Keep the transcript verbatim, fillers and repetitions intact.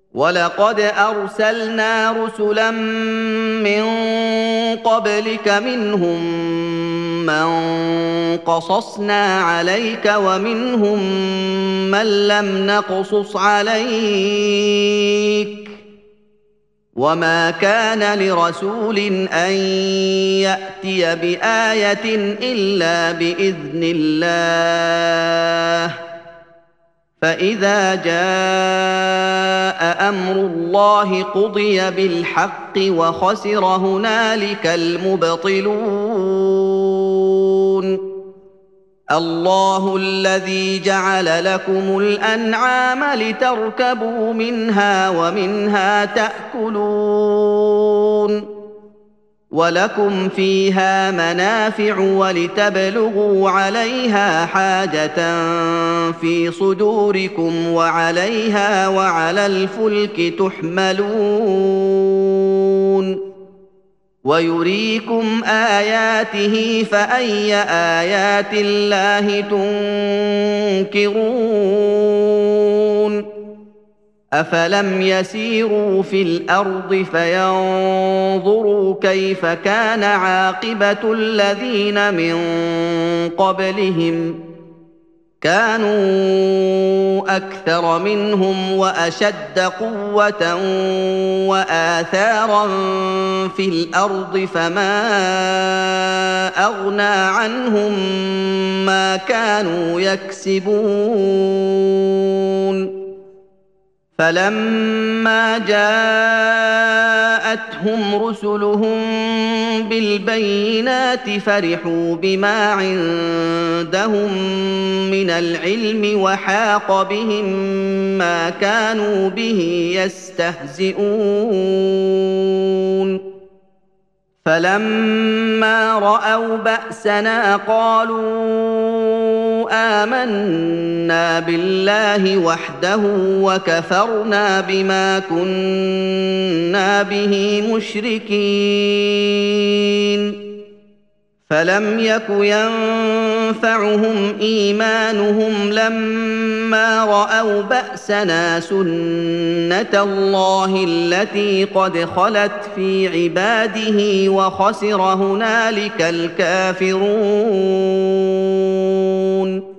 ولقد ارسلنا رسلا من قبلك منهم من قصصنا عليك ومنهم من لم نقصص عليك وما كان لرسول ان ياتي بايه الا باذن الله فاذا جاء امر الله قضي بالحق وخسر هنالك المبطلون الله الذي جعل لكم الانعام لتركبوا منها ومنها تاكلون ولكم فيها منافع ولتبلغوا عليها حاجه في صدوركم وعليها وعلى الفلك تحملون ويريكم اياته فاي ايات الله تنكرون افلم يسيروا في الارض فينظروا كيف كان عاقبه الذين من قبلهم كانوا اكثر منهم واشد قوه واثارا في الارض فما اغنى عنهم ما كانوا يكسبون فلما جاءتهم رسلهم بالبينات فرحوا بما عندهم من العلم وحاق بهم ما كانوا به يستهزئون فلما راوا باسنا قالوا امنا بالله وحده وكفرنا بما كنا به مشركين فلم يك ينفعهم ايمانهم لما راوا باسنا سنه الله التي قد خلت في عباده وخسر هنالك الكافرون